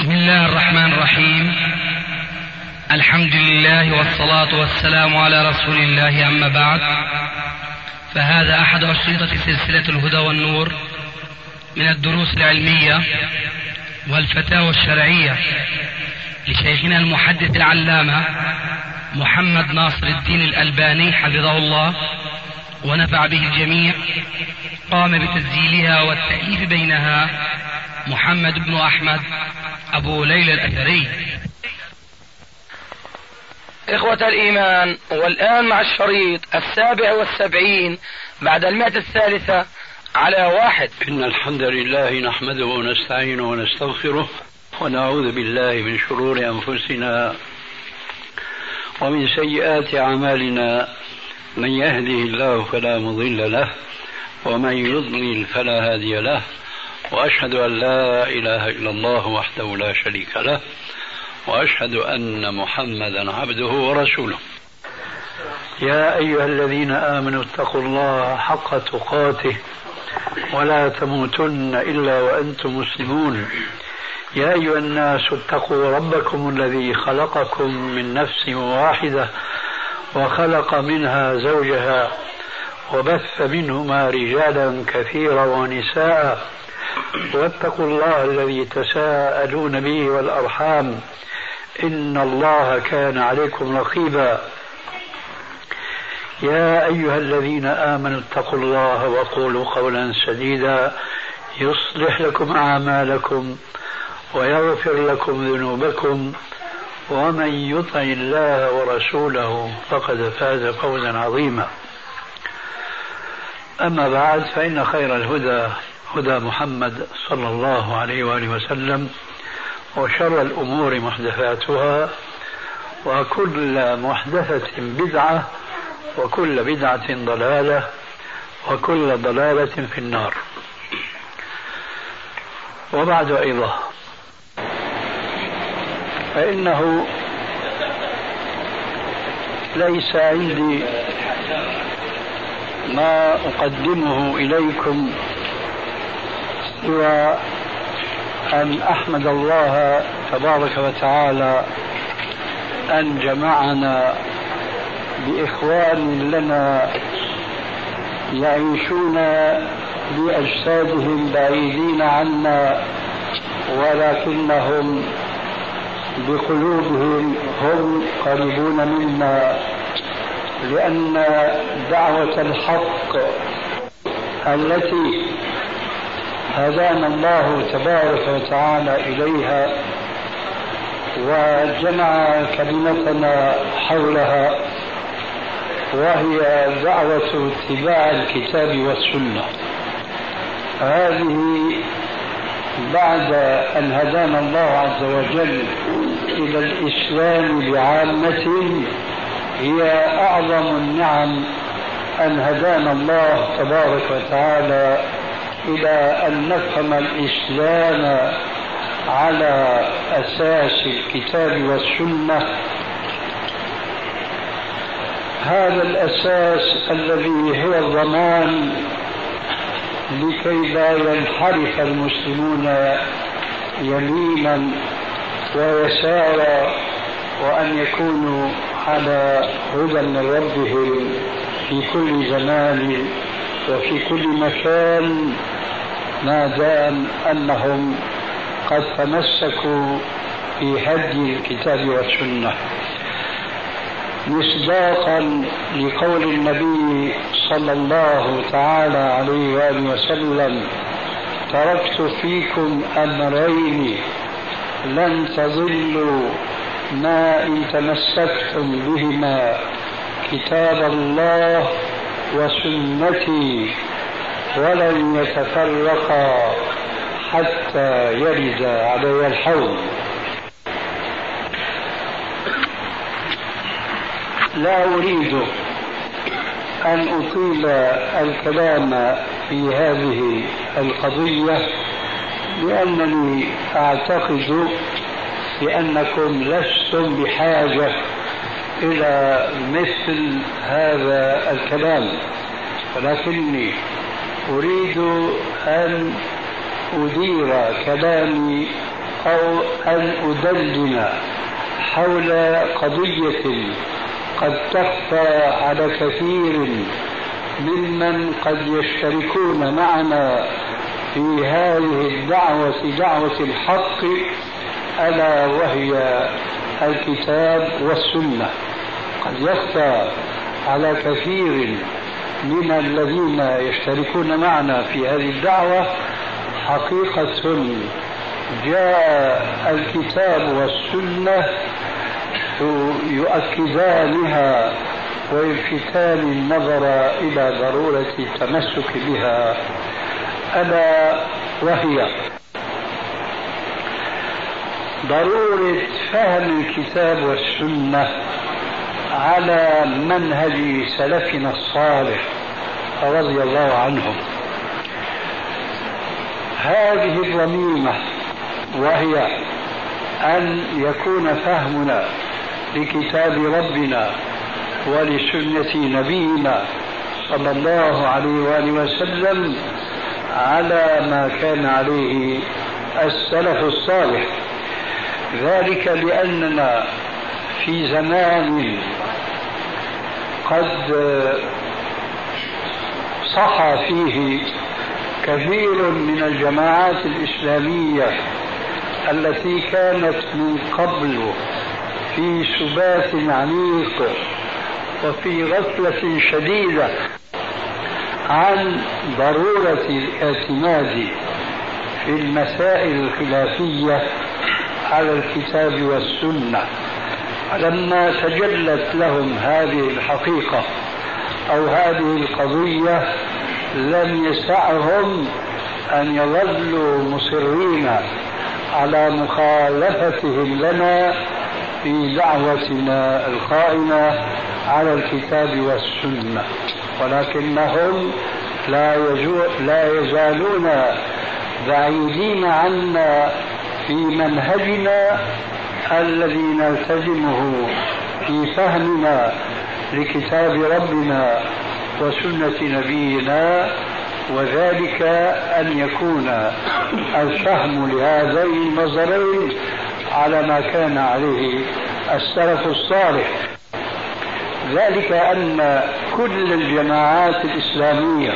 بسم الله الرحمن الرحيم. الحمد لله والصلاة والسلام على رسول الله، أما بعد، فهذا أحد أشرطة سلسلة الهدى والنور من الدروس العلمية والفتاوى الشرعية لشيخنا المحدث العلامة محمد ناصر الدين الألباني حفظه الله ونفع به الجميع. قام بتسجيلها والتأليف بينها محمد بن أحمد أبو ليلى الأثري. إخوة الإيمان، والآن مع الشريط 77 بعد 100 على 1. إن الحمد لله نحمده ونستعينه ونستغفره ونعوذ بالله من شرور أنفسنا ومن سيئات أعمالنا. من يهده الله فلا مضل له ومن يضلل فلا هادي له، وأشهد أن لا إله إلا الله وحده لا شريك له، وأشهد أن محمدا عبده ورسوله. يا أيها الذين آمنوا اتقوا الله حق تقاته ولا تموتن إلا وأنتم مسلمون. يا أيها الناس اتقوا ربكم الذي خلقكم من نفس واحدة وخلق منها زوجها وبث منهما رجالا كثيرا ونساء، واتقوا الله الذي تساءلون به والأرحام إن الله كان عليكم رقيبا. يا أيها الذين آمنوا اتقوا الله وقولوا قولا سديدا يصلح لكم أعمالكم ويغفر لكم ذنوبكم، ومن يطع الله ورسوله فقد فاز فوزا عظيما. أما بعد، فإن خير الهدى هدى محمد صلى الله عليه وآله وسلم، وشر الأمور محدثاتها، وكل محدثة بدعة، وكل بدعة ضلالة، وكل ضلالة في النار. وبعد أيضا، فإنه ليس عندي ما أقدمه إليكم سوى أن أحمد الله تبارك وتعالى أن جمعنا بإخوان لنا يعيشون بأجسادهم بعيدين عنا، ولكنهم بقلوبهم هم قريبون منا، لأن دعوة الحق التي هدانا الله تبارك وتعالى إليها وجمع كلمتنا حولها، وهي دعوة اتباع الكتاب والسنة. هذه بعد أن هدانا الله عز وجل إلى الإسلام بعامته هي أعظم النعم، أن هدانا الله تبارك وتعالى إلى أن نفهم الإسلام على أساس الكتاب والسنة. هذا الأساس الذي هو الضمان لكي لا ينحرف المسلمون يمينا ويسارا، وأن يكونوا على هدى من ربهم في كل زمان وفي كل مكان، ما دام أنهم قد تمسكوا بهدي الكتاب والسنة، مصداقا لقول النبي صلى الله تعالى عليه وآله وسلم: تركت فيكم أمرين لن تضلوا ما إن تمسكتم بهما، كتاب الله وسنتي، ولن يتفرقا حتى يرد علي الحوض. لا أريد أن أطيل الكلام في هذه القضية، لأنني أعتقد بأنكم لستم بحاجة إلى مثل هذا الكلام، ولكني أريد أن أدير كلامي أو أن أدلل حول قضية قد تخفى على كثير ممن قد يشتركون معنا في هذه الدعوة، دعوة الحق، ألا وهي الكتاب والسنة. قد يخفى على كثير من الذين يشتركون معنا في هذه الدعوة حقيقة جاء الكتاب والسنة يؤكدانها ويلفتان النظر إلى ضرورة التمسك بها، ألا وهي ضرورة فهم الكتاب والسنة على منهج سلفنا الصالح رضي الله عنهم. هذه الضميمة وهي أن يكون فهمنا لكتاب ربنا ولسنة نبينا صلى الله عليه وآله وسلم على ما كان عليه السلف الصالح. ذلك لأننا في زمان قد صح فيه كثير من الجماعات الإسلامية التي كانت من قبل في سبات عميق وفي غفلة شديدة عن ضرورة الاعتماد في المسائل الخلافية على الكتاب والسنة. لما تجلت لهم هذه الحقيقة أو هذه القضية لم يسعهم أن يظلوا مصرين على مخالفتهم لنا في دعوتنا القائمة على الكتاب والسنة، ولكنهم لا يزالون بعيدين عنا في منهجنا الذي نلتزمه في فهمنا لكتاب ربنا وسنة نبينا، وذلك أن يكون الفهم لهذين النظرين على ما كان عليه السلف الصالح. ذلك أن كل الجماعات الإسلامية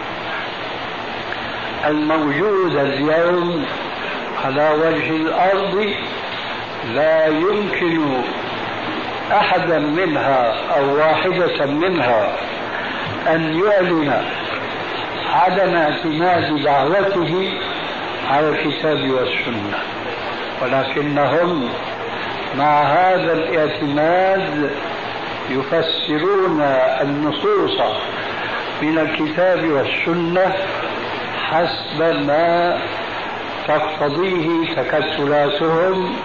الموجودة اليوم على وجه الأرض لا يمكن أحدا منها أو واحدة منها أن يعلن عدم اعتماد دعوته على الكتاب والسنة، ولكنهم مع هذا الاعتماد يفسرون النصوص من الكتاب والسنة حسب ما تقتضيه تكتلاتهم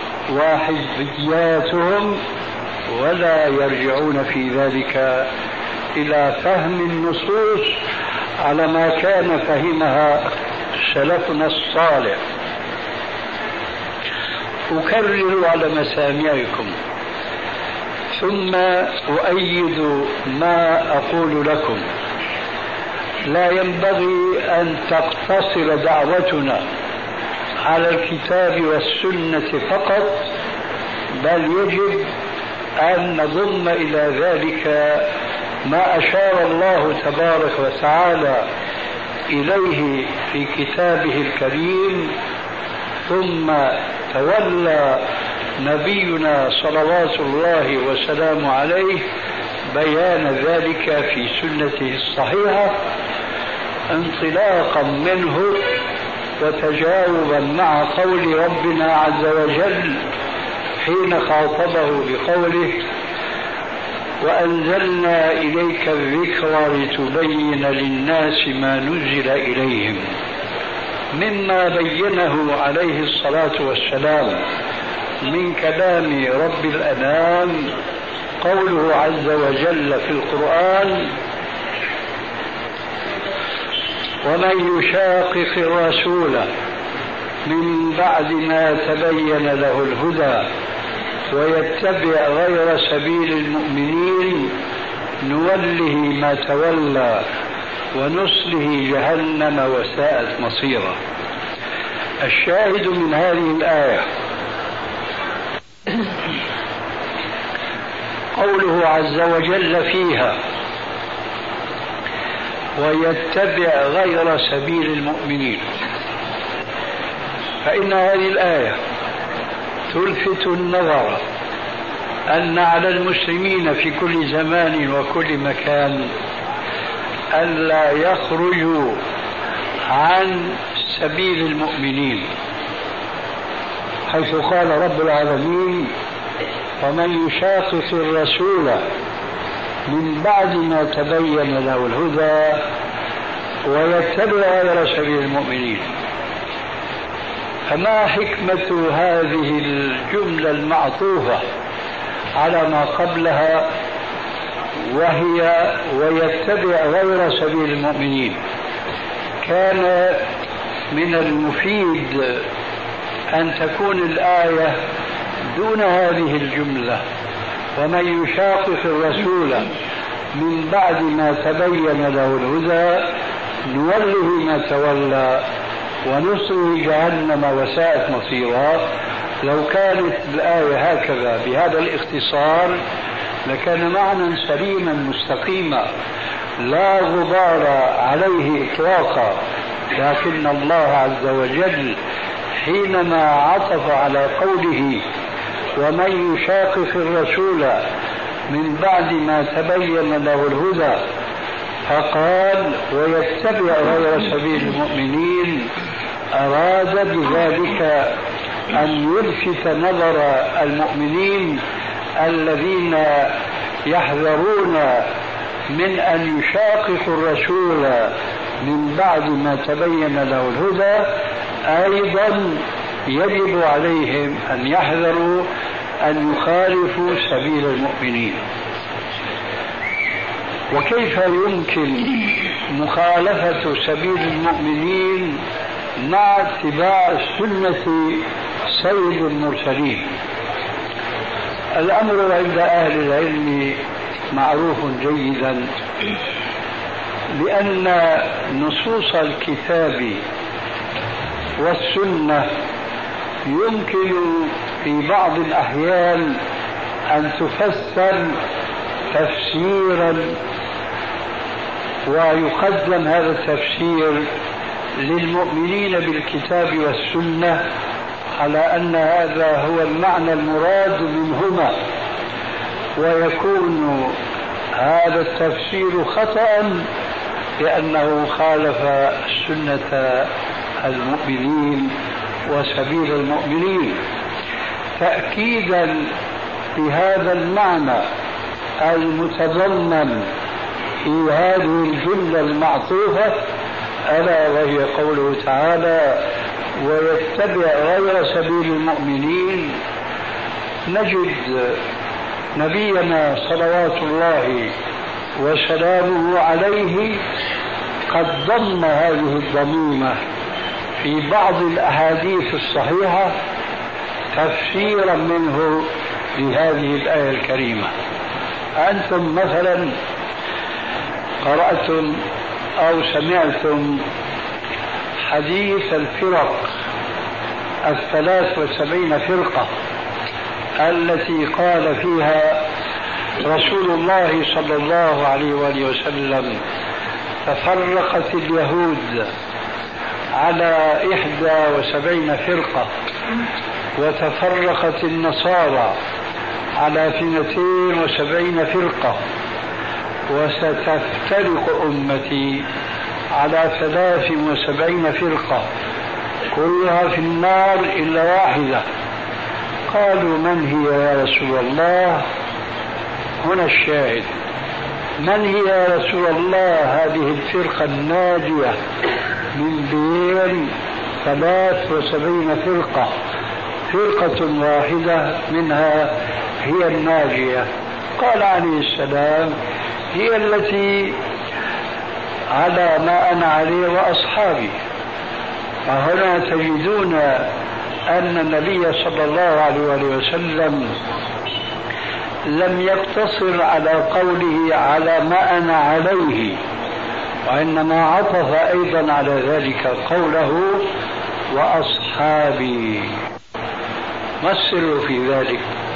وحزبياتهم، ولا يرجعون في ذلك إلى فهم النصوص على ما كان فهمها سلفنا الصالح. أكرر على مسامعكم ثم أؤيد ما أقول لكم: لا ينبغي أن تقتصر دعوتنا على الكتاب والسنة فقط، بل يجب أن نضم إلى ذلك ما أشار الله تبارك وتعالى إليه في كتابه الكريم، ثم تولى نبينا صلوات الله وسلامه عليه بيان ذلك في سنته الصحيحة، انطلاقا منه وتجاوبا مع قول ربنا عز وجل حين خاطبه بقوله: وأنزلنا إليك الذكر لتبين للناس ما نزل إليهم، مما بينه عليه الصلاة والسلام من كلام رب الأنام قوله عز وجل في القرآن: ومن يشاقق الرسول من بعد ما تبين له الهدى ويتبع غير سبيل المؤمنين نوله ما تولى ونصله جهنم وساءت مصيرا. الشاهد من هذه الآية قوله عز وجل فيها: ويتبع غير سبيل المؤمنين. فإن هذه الآية تلفت النظر أن على المسلمين في كل زمان وكل مكان ألا يخرجوا عن سبيل المؤمنين، حيث قال رب العالمين: ومن يشاقق الرسول من بعد ما تبين له الهدى ويتبع غير سبيل المؤمنين. فما حكمة هذه الجملة المعطوفة على ما قبلها وهي ويتبع غير سبيل المؤمنين؟ كان من المفيد أن تكون الآية دون هذه الجملة: ومن يشاقق الرسول من بعد ما تبين له الهدى نوله ما تولى ونصره جهنم وساءت مصيرا. لو كانت الآية هكذا بهذا الاختصار لكان معنى سليما مستقيما لا غبار عليه إطلاقا، لكن الله عز وجل حينما عطف على قوله ومن يشاقق الرسول من بعد ما تبين له الهدى فقال ويتبع غير سبيل المؤمنين، أراد بذلك أن يلفت نظر المؤمنين الذين يحذرون من أن يشاققوا الرسول من بعد ما تبين له الهدى، أيضا يجب عليهم أن يحذروا أن يخالفوا سبيل المؤمنين. وكيف يمكن مخالفة سبيل المؤمنين مع اتباع سنة سيد المرسلين؟ الأمر عند أهل العلم معروف جيدا، لأن نصوص الكتاب والسنة يمكن في بعض الأحيان أن تفسر تفسيرا ويقدم هذا التفسير للمؤمنين بالكتاب والسنة على أن هذا هو المعنى المراد منهما، ويكون هذا التفسير خطأ لأنه خالف سنة المؤمنين وسبيل المؤمنين. تأكيدا لهذا المعنى المتضمن في هذه الجملة المعطوفة ألا وهي قوله تعالى ويتبع غير سبيل المؤمنين، نجد نبينا صلوات الله وسلامه عليه قد ضم هذه الضميمة في بعض الأحاديث الصحيحة تفسيرا منه لهذه الآية الكريمة. أنتم مثلا قرأتم أو سمعتم حديث الفرق 73 فرقة التي قال فيها رسول الله صلى الله عليه وآله وسلم تفرقت اليهود على 71 فرقة وتفرقت النصارى على 72 فرقة وستفترق أمتي على 73 فرقة كلها في النار إلا واحدة. قالوا من هي يا رسول الله؟ هنا الشاهد، من هي يا رسول الله هذه الفرقة الناجية من بين 73 فرقة؟ فرقة واحدة منها هي الناجية. قال عليه السلام هي التي على ما أنا عليه وأصحابي. فهنا تجدون أن النبي صلى الله عليه وسلم لم يقتصر على قوله على ما أنا عليه، وإنما عطف أيضا على ذلك قوله وأصحابي وأصحابي. ما السر في ذلك؟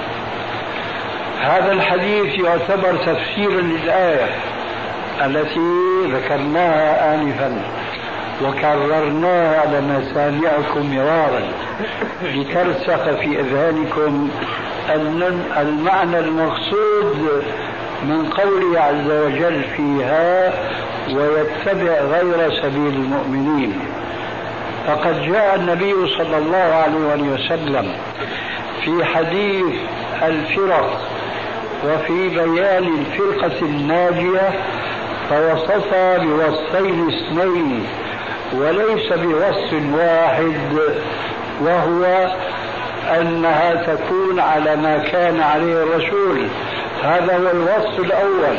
هذا الحديث يعتبر تفسيرا للآية التي ذكرناها آنفا وكررناها على مسامعكم مرارا لترسخ في أذهانكم أن المعنى المقصود من قوله عز وجل فيها ويتبع غير سبيل المؤمنين. فقد جاء النبي صلى الله عليه وسلم في حديث الفرق وفي بيان الفرقة الناجية فوصفها بوصفين اثنين وليس بوصف واحد، وهو أنها تكون على ما كان عليه الرسول، هذا هو الوصف الأول،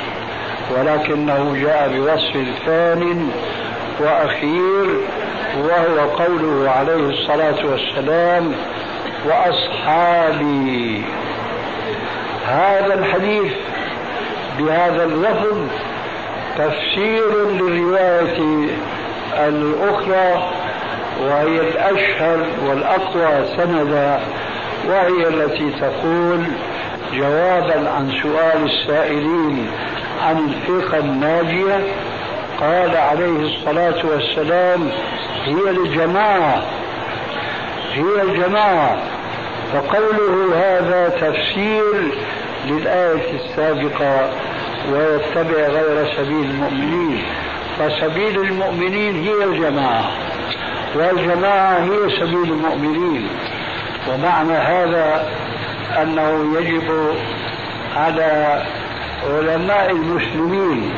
ولكنه جاء بوصف ثاني وأخير وهو قوله عليه الصلاة والسلام وأصحابي. هذا الحديث بهذا اللفظ تفسير للرواية الأخرى وهي الأشهر والأقوى سندا، وهي التي تقول جوابا عن سؤال السائلين عن الفرقة الناجية قال عليه الصلاة والسلام هي الجماعة، هي الجماعة. فقوله هذا تفسير للآية السابقة ويتبع غير سبيل المؤمنين، فسبيل المؤمنين هي الجماعة والجماعة هي سبيل المؤمنين. ومعنى هذا أنه يجب على علماء المسلمين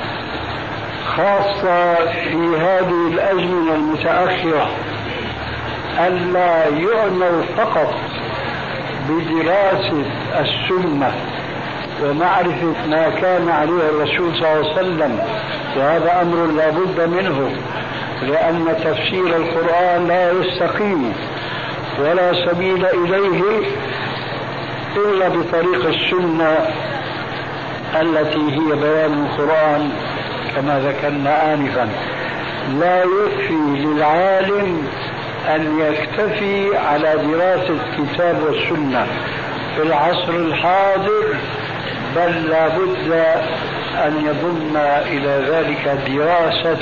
خاصة في هذه الأزمنة المتأخرة ألا يعنوا فقط بدراسة السنة ومعرفة ما كان عليه الرسول صلى الله عليه وسلم، وهذا أمر لا بد منه، لأن تفسير القرآن لا يستقيم ولا سبيل إليه إلا بطريق السنة التي هي بيان القرآن كما ذكرنا آنفا. لا يكفي للعالم أن يكتفي على دراسة الكتاب والسنة في العصر الحاضر، بل لا بد أن يضم إلى ذلك دراسة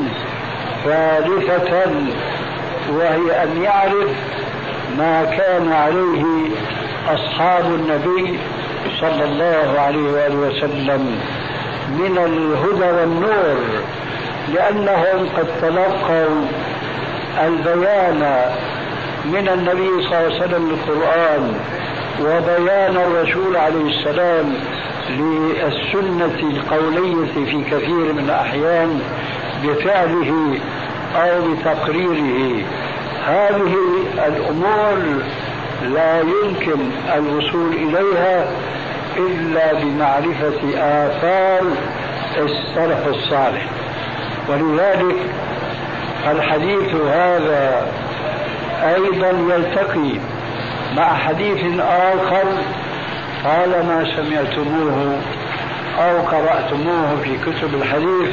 ثالثة، وهي أن يعرف ما كان عليه أصحاب النبي صلى الله عليه وآله وسلم من الهدى والنور، لأنهم قد تلقوا البيان من النبي صلى الله عليه وسلم للقرآن وبيان الرسول عليه السلام للسنة القولية في كثير من الأحيان بفعله أو بتقريره. هذه الأمور لا يمكن الوصول إليها إلا بمعرفة آثار السلف الصالح. ولذلك الحديث هذا أيضا يلتقي مع حديث آخر طالما سمعتموه أو قرأتموه في كتب الحديث،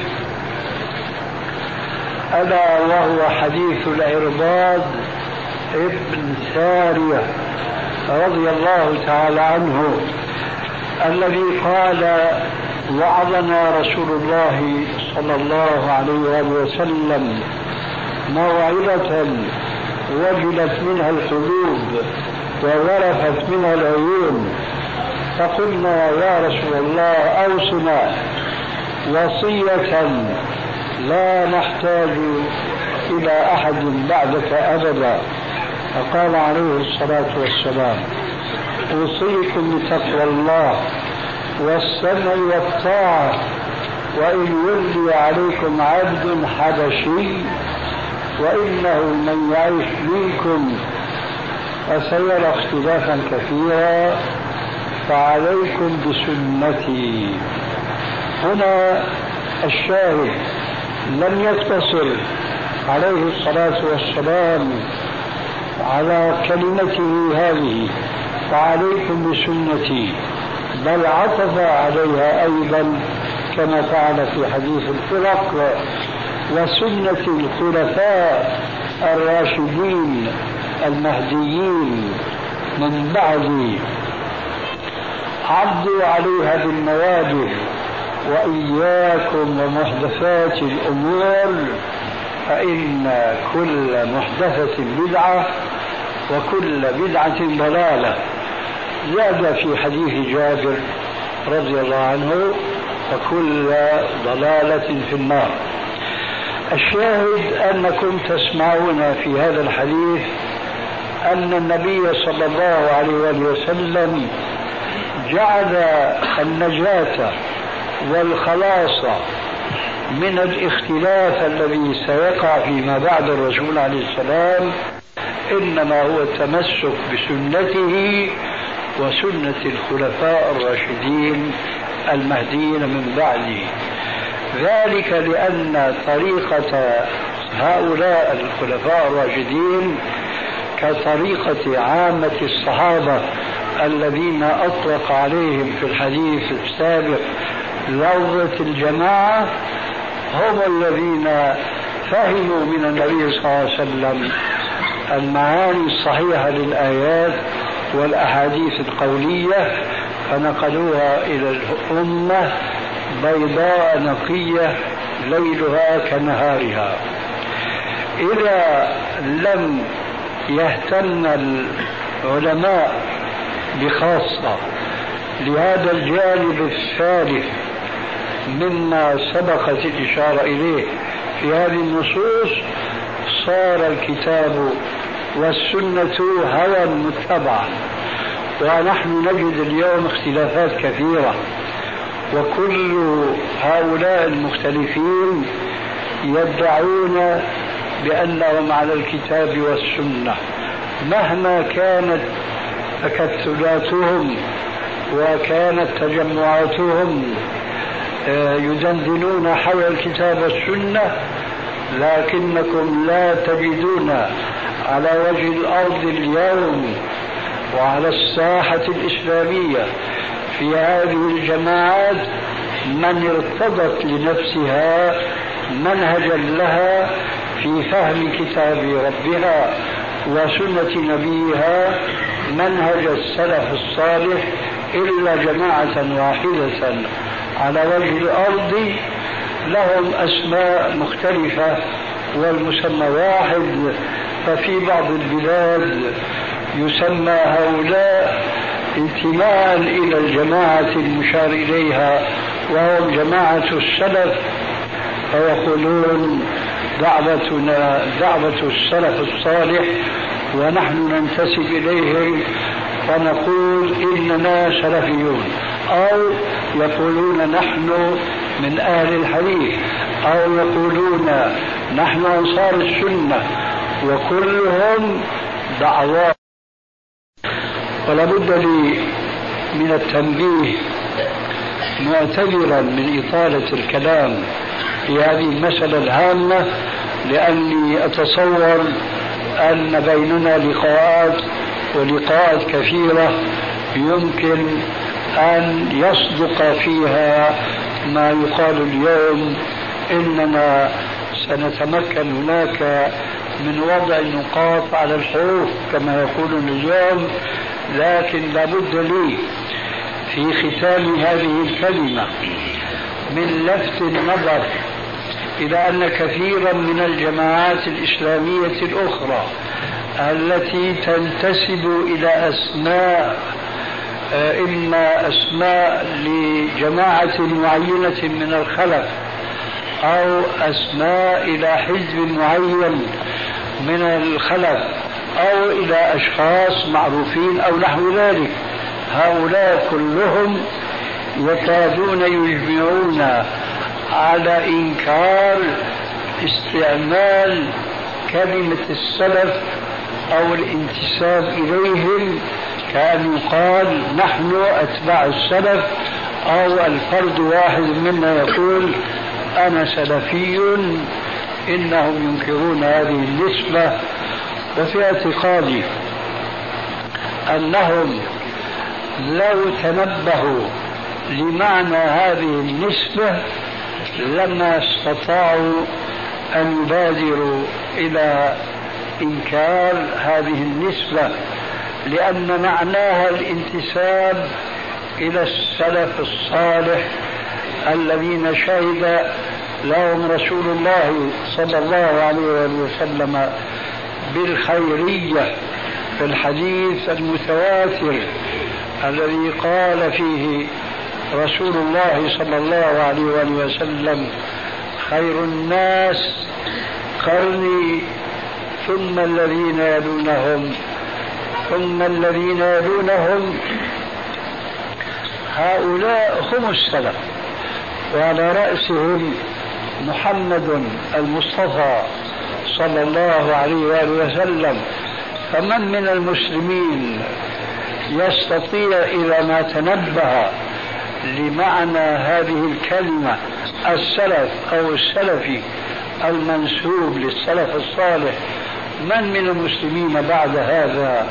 ألا وهو حديث العرباض ابن سارية رضي الله تعالى عنه الذي قال وعظنا رسول الله صلى الله عليه وآله وسلم موعظة وجلت منها القلوب وغرفت منها العيون، فقلنا يا رسول الله أوصنا وصية لا نحتاج إلى أحد بعدك أبدا. فقال عليه الصلاة والسلام أوصيكم بتقوى الله والسمع والطاعة، وإن ولي عليكم عبد حبشي وإنه من يعيش منكم فسيرى اختلافا كثيرا فعليكم بسنتي. هنا الشاهد لم يقتصر عليه الصلاة والسلام على كلمته هذه فعليكم بسنتي، بل عطف عليها أيضا كما فعل في حديث الفرق وسنة الخلفاء الراشدين المهديين من بعدي عضوا عليها بالنواجذ، وإياكم ومحدثات الأمور فإن كل محدثة بدعة وكل بدعة ضلالة. زاد في حديث جابر رضي الله عنه: وكل ضلالة في النار. الشاهد أنكم تسمعون في هذا الحديث أن النبي صلى الله عليه وسلم جعل النجاة والخلاص من الاختلاف الذي سيقع فيما بعد الرسول عليه السلام إنما هو التمسك بسنته وسنة الخلفاء الراشدين المهديين من بعده. ذلك لأن طريقة هؤلاء الخلفاء الراشدين كطريقة عامة الصحابة الذين أطلق عليهم في الحديث السابق لفظة الجماعة، هم الذين فهموا من النبي صلى الله عليه وسلم المعاني الصحيحة للآيات والأحاديث القولية فنقلوها إلى الأمة بيضاء نقية ليلها كنهارها. إذا لم يهتم العلماء بخاصة لهذا الجانب الثالث مما سبقت الإشارة إليه في هذه النصوص، صار الكتاب والسنة هوى متبعا. ونحن نجد اليوم اختلافات كثيرة، وكل هؤلاء المختلفين يدعون بأنهم على الكتاب والسنة مهما كانت تكتلاتهم وكانت تجمعاتهم يدندنون حول الكتاب والسنة، لكنكم لا تجدون على وجه الأرض اليوم وعلى الساحة الإسلامية في هذه الجماعات من ارتضت لنفسها منهجا لها في فهم كتاب ربها وسنة نبيها منهج السلف الصالح إلا جماعة واحدة على وجه الأرض لهم أسماء مختلفة والمسمى واحد. ففي بعض البلاد يسمى هؤلاء انتماء إلى الجماعة المشار إليها وهم جماعة السلف، فيقولون دعوتنا دعوة السلف الصالح ونحن ننتسب إليهم فنقول إننا سلفيون، أو يقولون نحن من أهل الحديث، أو يقولون نحن أنصار السنة، وكلهم دعوات. ولا بد لي من التنبيه معتذرا من إطالة الكلام في هذه المسألة الهامة، لأني أتصور أن بيننا ولقاءات كثيرة يمكن أن يصدق فيها ما يقال اليوم إننا سنتمكن هناك من وضع النقاط على الحروف كما يقولون اليوم. لكن لابد لي في ختام هذه الكلمة من لفت النظر إلى أن كثيرا من الجماعات الإسلامية الأخرى التي تنتسب إلى أسماء إما أسماء لجماعة معينة من الخلف أو أسماء إلى حزب معين من الخلف أو إلى أشخاص معروفين أو نحو ذلك، هؤلاء كلهم يكادون يجمعون على إنكار استعمال كلمة السلف أو الانتساب إليهم، كأن يقال نحن أتباع السلف، أو الفرد واحد منا يقول أنا سلفي. إنهم ينكرون هذه النسبة، وفي اعتقادي أنهم لو تنبهوا لمعنى هذه النسبة لما استطاعوا أن يبادروا إلى إنكار هذه النسبة، لأن معناها الانتساب إلى السلف الصالح الذين شهد لهم رسول الله صلى الله عليه وسلم بالخيرية في الحديث المتواتر الذي قال فيه رسول الله صلى الله عليه وسلم: خير الناس قرني ثم الذين يلونهم ثم الذين يلونهم. هؤلاء هم السلف، وعلى رأسهم محمد المصطفى صلى الله عليه وسلم. فمن من المسلمين يستطيع إذا ما تنبه لمعنى هذه الكلمة السلف أو السلفي المنسوب للسلف الصالح، من من المسلمين بعد هذا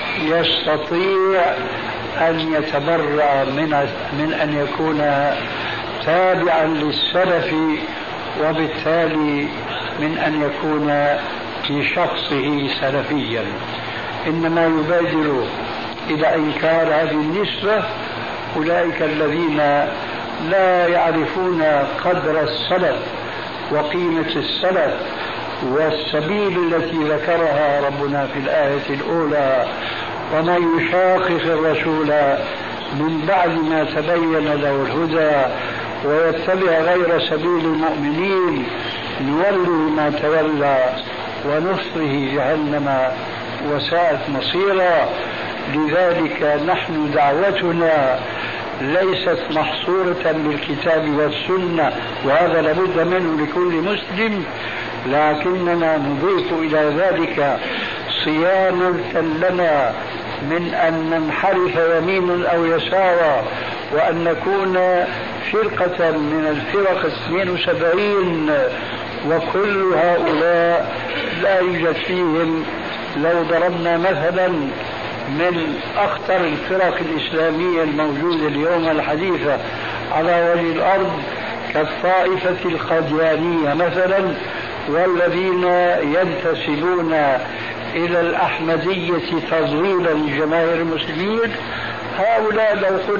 يستطيع أن يتبرأ من أن يكون تابعا للسلف، وبالتالي من أن يكون في شخصه سلفيا؟ إنما يبادر إلى إنكار هذه النسبة أولئك الذين لا يعرفون قدر السلف وقيمة السلف والسبيل التي ذكرها ربنا في الآية الأولى: ومن يشاقق الرسول من بعد ما تبين له الهدى ويتبع غير سبيل المؤمنين نوله ما تولى ونصره جهنم وساءت مصيرا. لذلك نحن دعوتنا ليست محصورة بالكتاب والسنة، وهذا لابد منه لكل مسلم، لكننا نضيف إلى ذلك صيانة لنا من أن ننحرف يمينا أو يسارا، وأن نكون فرقة من الفرق 72، وكل هؤلاء لا يوجد فيهم. لو ضربنا مثلا من أخطر الفرق الإسلامية الموجودة اليوم الحديثة على وجه الأرض كالطائفة القاديانية مثلا، والذين ينتسبون إلى الأحمدية تضليلا لجماهير المسلمين، هؤلاء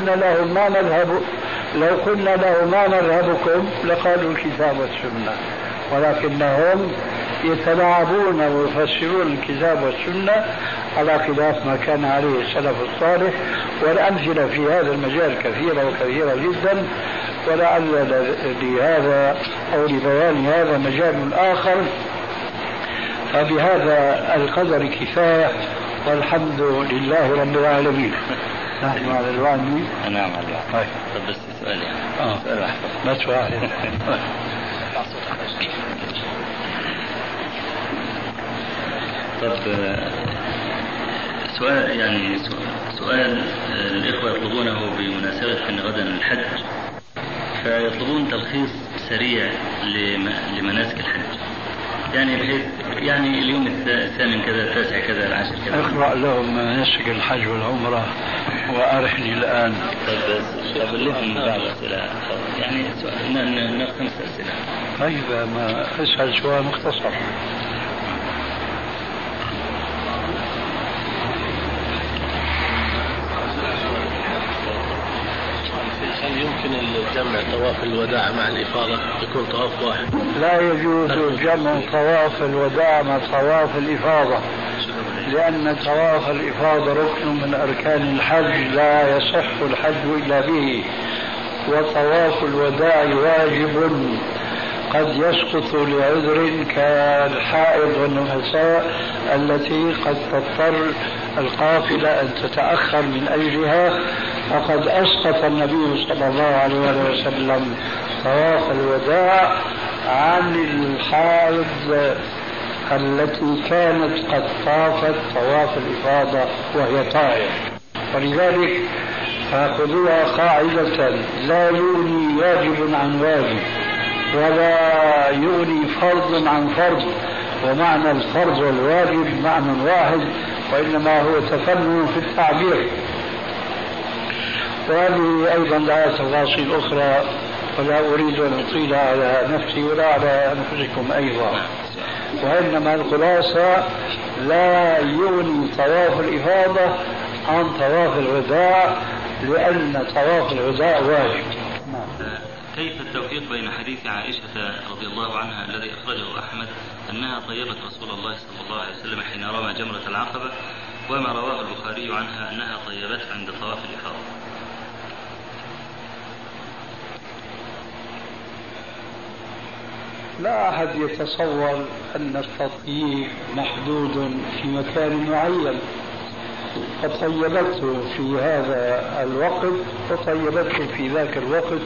لو قلنا لهم ما مذهبكم لقالوا الكتاب والسنة، ولكنهم يتلاعبون ويفسرون الكتاب والسنة على خلاف ما كان عليه السلف الصالح. والأمثلة في هذا المجال كثيرة وكثيرة جدا، ولعل لهذا أو لبيان هذا مجال آخر. فبهذا القدر كفاية، والحمد لله رب العالمين. نحن على الوعد. نعم على الوعد. طيب بس سؤال يعني. سؤال واحد بس واحد. طب سؤال يعني سؤال الإخوة يطلبونه بمناسبة أن غدا الحج، فيطلبون تلخيص سريع لمناسك الحج، يعني بحيث يعني اليوم الثامن كذا، التاسع كذا، العاشر كذا. اقرأ لهم مناسك الحج والعمرة وأرحني الآن. طب لهم بعض أسئلة يعني نخمس أسئلة. طيب ما اسأل سؤال مختصر. هل يمكن الجمع طواف الوداع مع الإفاضة يكون طواف واحد؟ لا يجوز جمع طواف الوداع مع طواف الإفاضة، لأن طواف الإفاضة ركن من أركان الحج لا يصح الحج إلا به، وطواف الوداع واجب قد يسقط لعذر كالحائض والنفساء التي قد تضطر القافلة أن تتأخر من أجلها، فقد أسقط النبي صلى الله عليه وسلم طواف الوداع عن الحائض التي كانت قد طافت طواف الإفاضة وهي طائر. ولذلك فخذوها قاعدة: لا يغني واجب عن واجب، ولا يغني فرض عن فرض، ومعنى الفرض والواجب معنى واحد، وإنما هو تفنن في التعبير. وهذه أيضا لها تفاصيل أخرى، ولا أريد أن أطيل على نفسي ولا على أنفسكم أيضا. وإنما الخلاصة لا يغني طواف الإفاضة عن طواف الوداع، لأن طواف الوداع واجب. كيف التوفيق بين حديث عائشة رضي الله عنها الذي أخرجه أحمد أنها طيبت رسول الله صلى الله عليه وسلم حين رمى جمرة العقبة، وما رواه البخاري عنها أنها طيبته عند طواف الإفاضة؟ لا أحد يتصور أن التطييب محدود في مكان معين، فطيبته في هذا الوقت وطيبته في ذاك الوقت.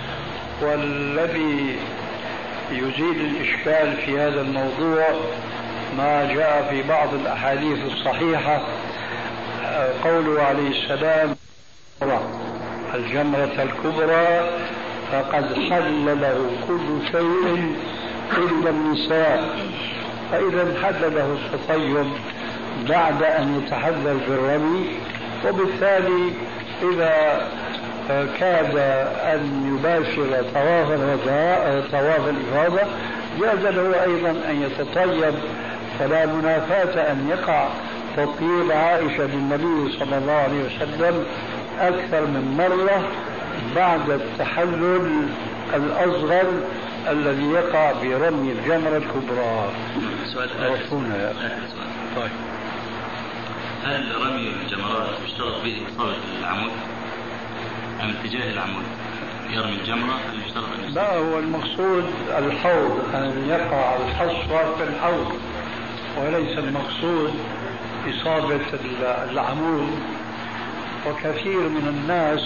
والذي يزيل الإشكال في هذا الموضوع ما جاء في بعض الأحاديث الصحيحة، قوله عليه السلام: الجمرة الكبرى فقد حل له كل شيء إلا النساء. فإذا حل له التطيب بعد أن يتحلل بالرمي، وبالتالي إذا كاد أن يباشر طواف الإفاضة جاز له أيضا أن يتطيب، فلا منافاة أن يقع تطيب عائشة بالنبي صلى الله عليه وسلم أكثر من مرة بعد التحلل الأصغر الذي يقع برمي الجمرة الكبرى. سؤال طيب، هل رمي الجمرات يشترط به إصابة العمود أم اتجاه العمود؟ يرمي الجمرة هل يشترط أن لا، هو المقصود الحوض، أن يقع الحصوة في الحوض، وليس المقصود إصابة العمود. وكثير من الناس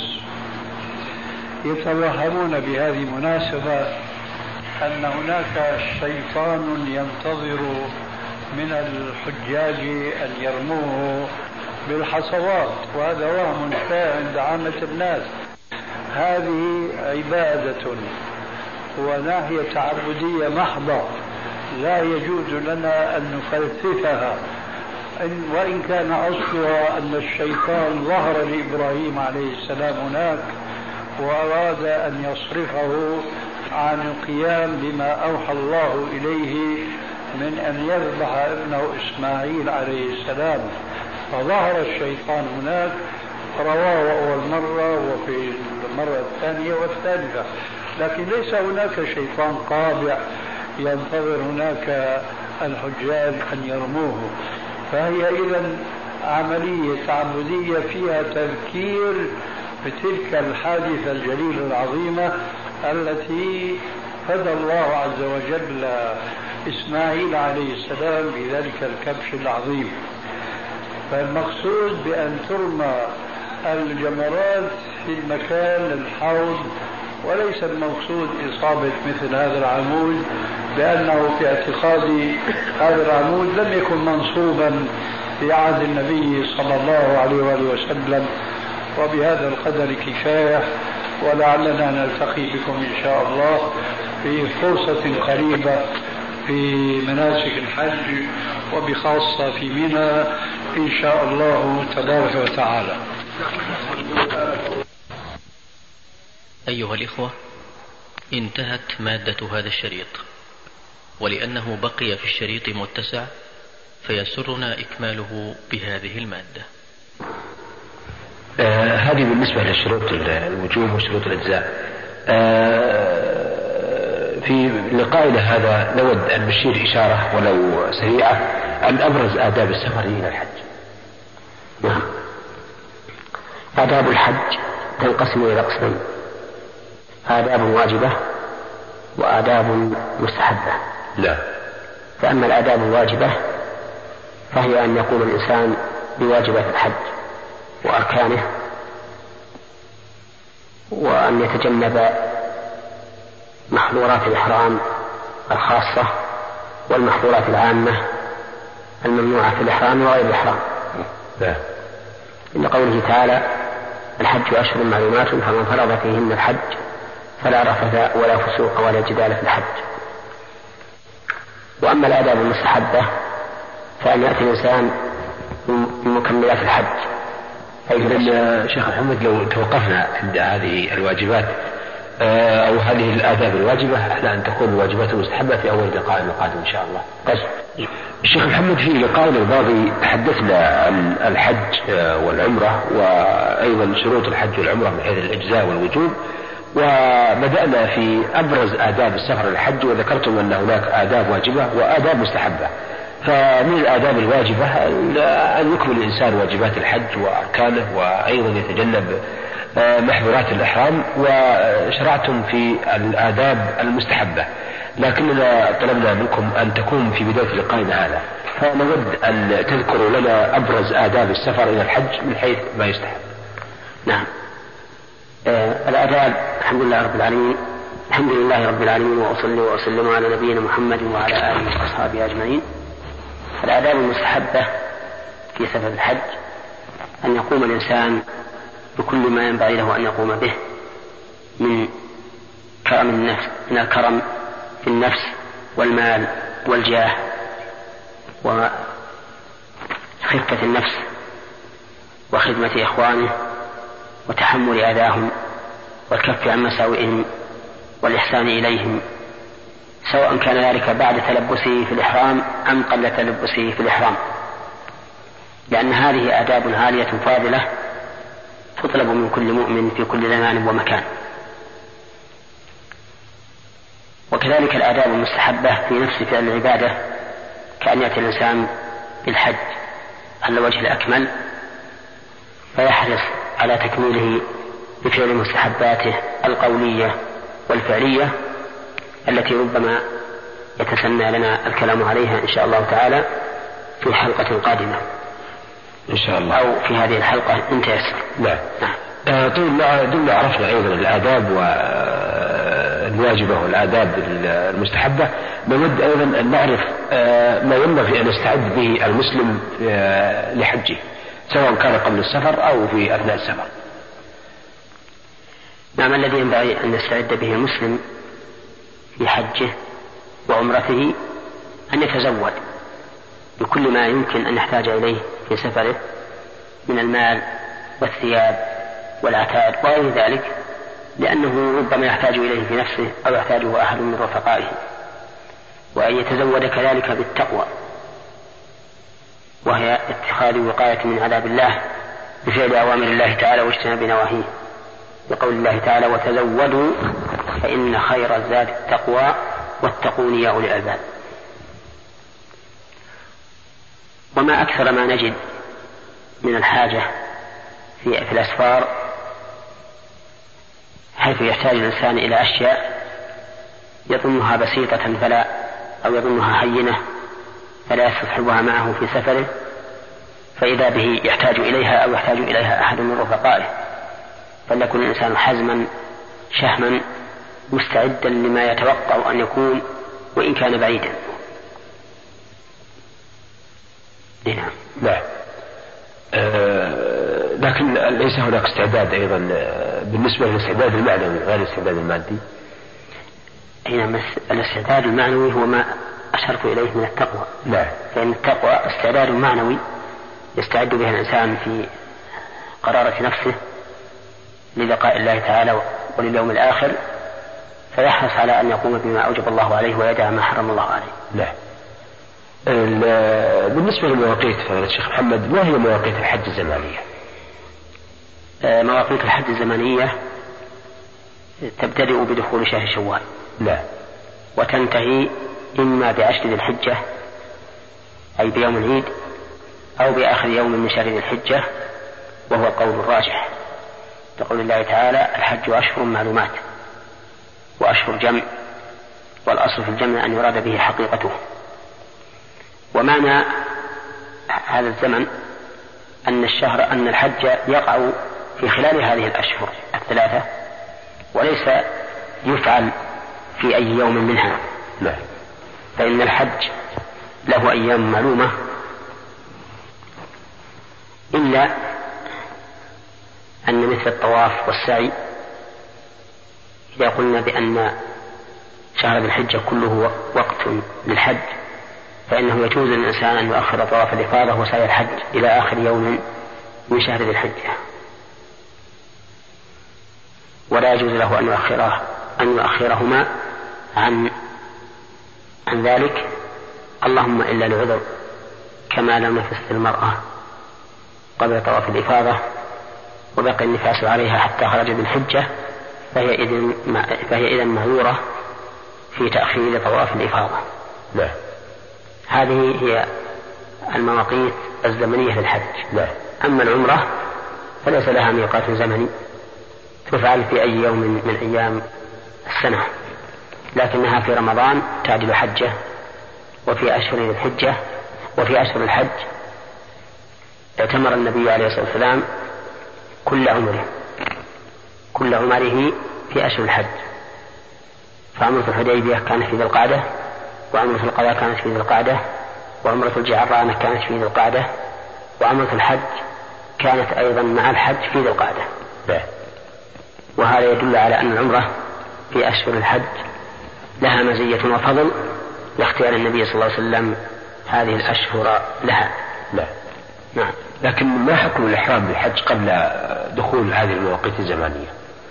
يتوهمون بهذه المناسبة أن هناك شيطان ينتظر من الحجاج أن يرموه بالحصوات، وهذا وهم شائع عند عامة الناس. هذه عبادة وناحية تعبدية محضة، لا يجوز لنا أن نفلسفها، وإن كان أصلها أن الشيطان ظهر لإبراهيم عليه السلام هناك وأراد أن يصرفه عن القيام بما أوحى الله إليه من أن يذبح ابنه إسماعيل عليه السلام، فظهر الشيطان هناك، رواه أول مرة وفي المرة الثانية والثالثة، لكن ليس هناك شيطان قابع ينتظر هناك الحجاج أن يرموه. فهي إذن عملية تعبدية فيها تذكير بتلك الحادثة الجليلة العظيمة التي هدى الله عز وجل إسماعيل عليه السلام بذلك الكبش العظيم. فالمقصود بأن ترمى الجمرات في المكان الحوض، وليس المقصود إصابة مثل هذا العمود، لأنه في اعتقادي هذا العمود لم يكن منصوبا في عهد النبي صلى الله عليه وآله وسلم. وبهذا القدر كفاية، ولعلنا نلتقي بكم إن شاء الله في فرصة قريبة في مناسك الحج، وبخاصة في منى إن شاء الله تبارك وتعالى. أيها الإخوة، انتهت مادة هذا الشريط، ولأنه بقي في الشريط متسع فيسرنا إكماله بهذه المادة. هذه بالنسبة لشروط الوجوب وشروط الأجزاء. في لقائنا هذا نود أن نشير إشارة ولو سريعة عن أبرز آداب السفر إلى الحج. نعم، آداب الحج تنقسم إلى قسمين: آداب واجبة وآداب مستحبة. لا. فأما الآداب الواجبة فهي أن يقوم الإنسان بواجبات الحج وأركانه، وأن يتجنب محظورات الإحرام الخاصة والمحظورات العامة الممنوعة في الإحرام وغير الإحرام. إن قوله تعالى: الحج أشهر معلومات فمن فرض فيهن الحج فلا رفث ولا فسوق ولا جدال في الحج. وأما الآداب المستحبة فأن يأتي الإنسان بمكملات الحج. أيضا شيخ محمد، لو توقفنا عند هذه الواجبات أو هذه الآداب الواجبة على أن تكون الواجبات المستحبة في أول لقاء القادم إن شاء الله. الشيخ محمد، في لقائنا الماضي تحدثنا عن الحج والعمرة وأيضا شروط الحج والعمرة من حيث الإجزاء والوجوب، وبدأنا في أبرز آداب السفر للحج، وذكرتم أن هناك آداب واجبة وآداب مستحبة. فمن الآداب الواجبة أن يكمل الإنسان واجبات الحج وأركانه، وأيضا يتجنب محظورات الإحرام، وشرعتم في الآداب المستحبة، لكننا طلبنا منكم أن تكون في بداية لقائنا هذا، فنود أن تذكروا لنا أبرز آداب السفر إلى الحج من حيث ما يستحب. نعم. الآداب، الحمد لله رب العالمين، الحمد لله رب العالمين، وأصلي وأسلم على نبينا محمد وعلى آله وأصحابه أجمعين. الآداب المستحبة في سفر الحج أن يقوم الإنسان بكل ما ينبغي له أن يقوم به من كرم النفس، من الكرم في النفس والمال والجاه وخفة النفس وخدمة إخوانه وتحمل أذاهم والكف عن مساوئهم والإحسان إليهم، سواء كان ذلك بعد تلبسه في الإحرام أم قبل تلبسه في الإحرام، لأن هذه آداب عالية فاضلة تطلب من كل مؤمن في كل زمان ومكان. وكذلك الآداب المستحبة في نفس فعل العبادة، كأن يأتي الإنسان بالحج على وجه الأكمل فيحرص على تكميله بفعل مستحباته القولية والفعلية التي ربما يتسنى لنا الكلام عليها إن شاء الله تعالى في حلقة قادمة إن شاء الله، أو في هذه الحلقة إن تيسر. نعم. دمنا عرفنا أيضا الآداب والواجبة والآداب المستحبة، نود أيضا أن نعرف ما ينبغي أن يستعد به المسلم لحجه، سواء كان قبل السفر أو في أثناء السفر. نعم. الذي ينبغي أن يستعد به المسلم في حجه وعمرته أن يتزود بكل ما يمكن أن يحتاج إليه في سفره من المال والثياب والعتاد وغير ذلك، لأنه ربما يحتاج إليه في نفسه أو يحتاجه أحد من رفقائه، وأن يتزود كذلك بالتقوى، وهي اتخاذ وقاية من عذاب الله بفعل أوامر الله تعالى واجتناب نواهيه، بقول الله تعالى: وتزودوا فإن خير الزاد التقوى واتقون يا أولي الألباب. وما أكثر ما نجد من الحاجة في الأسفار، حيث يحتاج الإنسان إلى أشياء يظنها بسيطة أو يظنها هينة فلا يستصحبها معه في سفره، فإذا به يحتاج إليها أو يحتاج إليها أحد من رفقائه، فليكن الإنسان حزما شهما مستعدا لما يتوقع أن يكون وإن كان بعيدا. نعم. لكن ليس هناك استعداد أيضا بالنسبة للاستعداد المعنوي غير الاستعداد المادي. نعم. الاستعداد المعنوي هو ما أشرت إليه من التقوى. نعم. فإن التقوى استعداد معنوي يستعد به الإنسان في قرارة نفسه للقاء الله تعالى ولليوم الآخر، فيحرص على أن يقوم بما أوجب الله عليه ويدع ما حرم الله عليه. نعم. بالنسبة للمواقيت فضيلة الشيخ محمد، ما هي مواقيت الحج الزمانية؟ مواقيت الحج الزمانية تبتدئ بدخول شهر شوال. نعم. وتنتهي إما بعشر ذي الحجة أي بيوم العيد، أو بآخر يوم من شهر ذي الحجة، وهو القول الراجح لقول الله تعالى: الحج أشهر معلومات، وأشهر جمع، والأصل في الجمع أن يراد به حقيقته. ومعنى هذا الزمن أن الحج يقع في خلال هذه الأشهر الثلاثة، وليس يفعل في أي يوم منها. لا. فإن الحج له أيام معلومة، إلا أن مثل الطواف والسعي إذا قلنا بأن شهر ذي الحجة كله وقت للحج، فإنه يجوز للإنسان أن يؤخر طواف الإفاضة وسعي الحج إلى آخر يوم من شهر ذي الحجة. ولا يجوز له أن يؤخرهما عن ذلك، اللهم إلا لعذر، كما لم نفس المرأة قبل طواف الإفاضة وبقي النفاس عليها حتى خرج بالحجة، فهي إذن معذورة في تأخير طواف الإفاضة. لا. هذه هي المواقيت الزمنية للحج. لا. أما العمرة فليس لها ميقات زمني، تفعل في أي يوم من أيام السنة، لكنها في رمضان تعدل حجة، وفي أشهر الحجة وفي أشهر الحج اعتمر النبي عليه الصلاة والسلام كل عمره في أشهر الحج، فعمرة الحديبية كانت في ذي القعدة، وعمرة القضاء كانت في ذي القعدة، وعمرة الجعرانة كانت في ذي القعدة، وعمرة الحج كانت أيضا مع الحج في ذي القعدة. وهذا يدل على أن العمرة في أشهر الحج لها مزية وفضل لاختيار النبي صلى الله عليه وسلم هذه الأشهر لها. لا. نعم. لكن ما حكم الإحرام بالحج قبل دخول هذه المواقيت الزمانية؟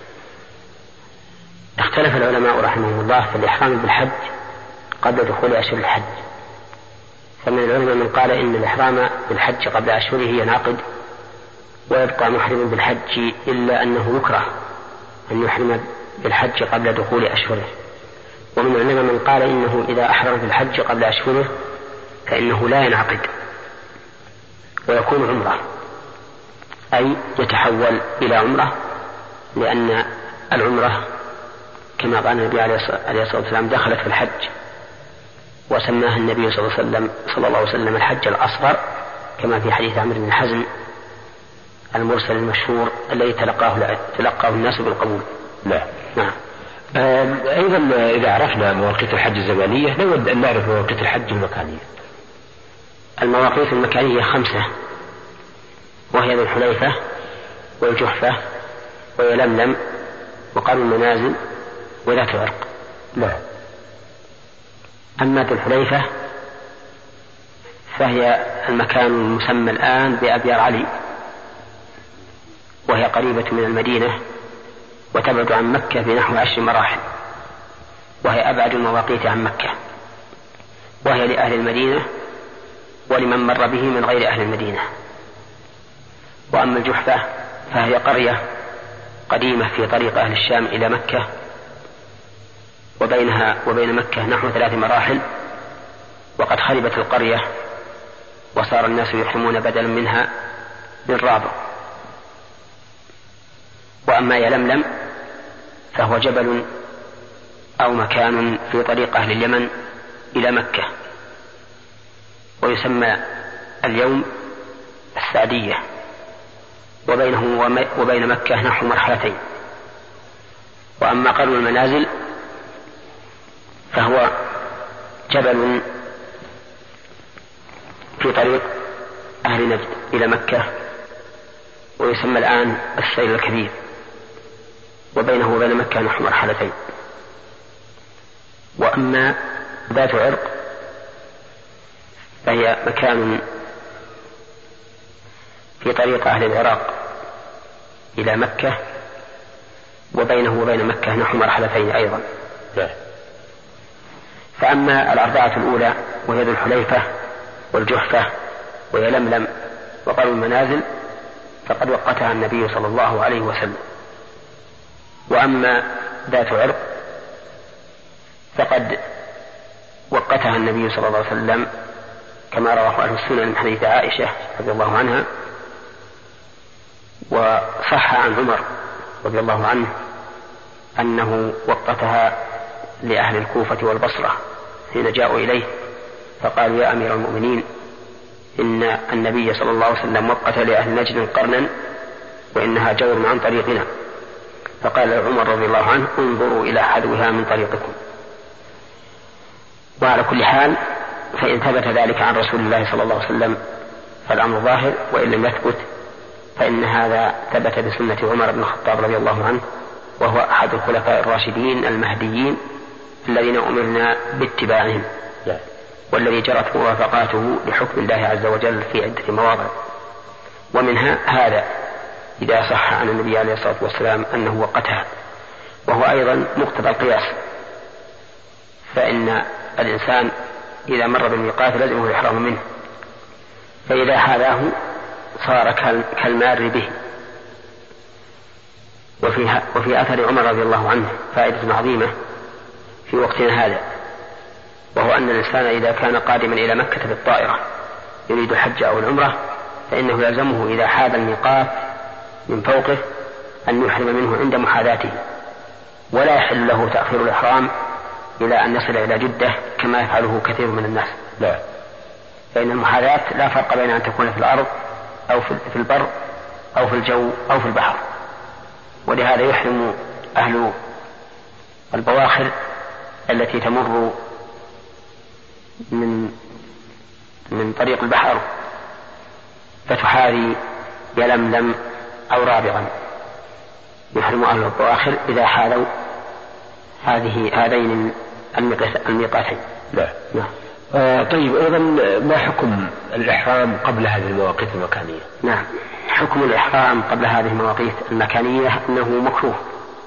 اختلف العلماء رحمهم الله في الإحرام بالحج قبل دخول أشهر الحج، فمن العلماء من قال إن الإحرام بالحج قبل أشهره ينعقد ويبقى محرم بالحج، إلا أنه يكره أن يحرم بالحج قبل دخول أشهره. ومن العلماء من قال إنه إذا أحرم بالحج قبل أشهره فإنه لا ينعقد ويكون عمرة، أي يتحول إلى عمرة، لأن العمرة كما قال النبي عليه الصلاة والسلام دخلت في الحج، وسماها النبي صلى الله عليه وسلم الحج الأصغر، كما في حديث عمرو بن حزم المرسل المشهور الذي تلقاه الناس بالقبول. لا. نعم. أيضا إذا عرفنا مواقيت الحج الزمانية نود أن نعرف مواقيت الحج المكانية. المواقيت المكانية 5، وهي ذو الحليفة والجحفة ويلملم وقرن المنازل وذات عرق. لا. أما ذو الحليفة فهي المكان المسمى الآن بأبيار علي، وهي قريبة من المدينة وتبعد عن مكة بنحو 10 مراحل، وهي أبعد المواقيت عن مكة، وهي لأهل المدينة ولمن مر به من غير أهل المدينة. وأما الجحفة فهي قرية قديمة في طريق أهل الشام إلى مكة، وبينها وبين مكة نحو 3 مراحل، وقد خربت القرية وصار الناس يحرمون بدلا منها من رابع. وأما يلملم فهو جبل أو مكان في طريق أهل اليمن إلى مكة، ويسمى اليوم السعدية، وبينه وبين مكة نحو مرحلتين. وأما قرن المنازل فهو جبل في طريق أهل نجد إلى مكة، ويسمى الآن السيل الكبير، وبينه وبين مكة نحو مرحلتين. وأما ذات عرق فهي مكان في طريق أهل العراق إلى مكة، وبينه وبين مكة نحو مرحلتين أيضا. فأما 4 الأولى وهي ذو الحليفة والجحفة ويلملم وقرن المنازل فقد وقتها النبي صلى الله عليه وسلم. وأما ذات عرق فقد وقتها النبي صلى الله عليه وسلم كما رواه أهل السنن من حديث عائشة رضي الله عنها، وصح عن عمر رضي الله عنه أنه وقتها لأهل الكوفة والبصرة حين جاءوا إليه فقالوا يا أمير المؤمنين إن النبي صلى الله عليه وسلم وقت لأهل نجد قرنا وإنها جور عن طريقنا. فقال عمر رضي الله عنه انظروا إلى حذوها من طريقكم. وعلى كل حال فإن ثبت ذلك عن رسول الله صلى الله عليه وسلم فالأمر ظاهر، وإن لم يثبت فإن هذا ثبت بسنة عمر بن الخطاب رضي الله عنه، وهو أحد الخلفاء الراشدين المهديين الذين أمرنا باتباعهم، والذي جرت موافقاته لحكم الله عز وجل في عدة مواضع. ومنها هذا إذا صح عن النبي عليه الصلاة والسلام أنه وقتها وهو أيضا مقتضى القياس، فإن الإنسان إذا مر بالميقات لزمه الإحرام منه، فإذا حاذاه صار كالمار به. وفي أثر عمر رضي الله عنه فائدة عظيمة في وقتنا هذا، وهو أن الإنسان إذا كان قادما إلى مكة بالطائرة يريد الحج أو العمرة فإنه يلزمه إذا حاذ الميقات من فوقه أن يحرم منه عند محاذاته، ولا يحل له تأخير الإحرام إلى أن يصل إلى جدة كما يفعله كثير من الناس. لا، فإن المحاذاة لا فرق بين أن تكون في الأرض أو في البر أو في الجو أو في البحر، ولهذا يحرم أهل البواخر التي تمر من طريق البحر فتحاذي يلملم أو رابغا، يحرم أهل البواخر إذا حاذوا هذين الميقاتين. لا. طيب، أيضا ما حكم الإحرام قبل هذه المواقيت المكانية؟ نعم، حكم الإحرام قبل هذه المواقيت المكانية أنه مكروه،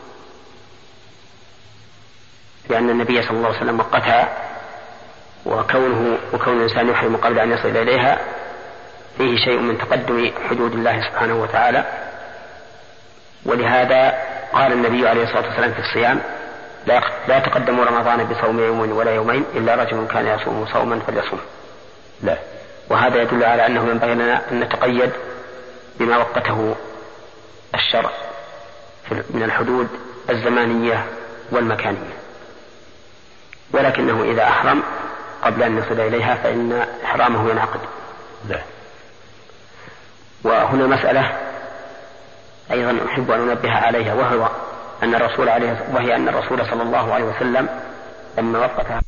لأن النبي صلى الله عليه وسلم وقتها، وكون الإنسان يحرم قبل أن يصل إليها فيه شيء من تقدم حدود الله سبحانه وتعالى. ولهذا قال النبي عليه الصلاة والسلام في الصيام: لا تقدموا رمضان بصوم يوم ولا يومين إلا رجل كان يصوم صوما فليصوم. لا، وهذا يدل على أنه ينبغي لنا أن نتقيد بما وقته الشرع من الحدود الزمانية والمكانية، ولكنه إذا أحرم قبل أن يصل إليها فإن إحرامه ينعقد. لا. وهنا مسألة أيضا أحب أن أنبه عليها، وهي أن الرسول صلى الله عليه وسلم لما وقتها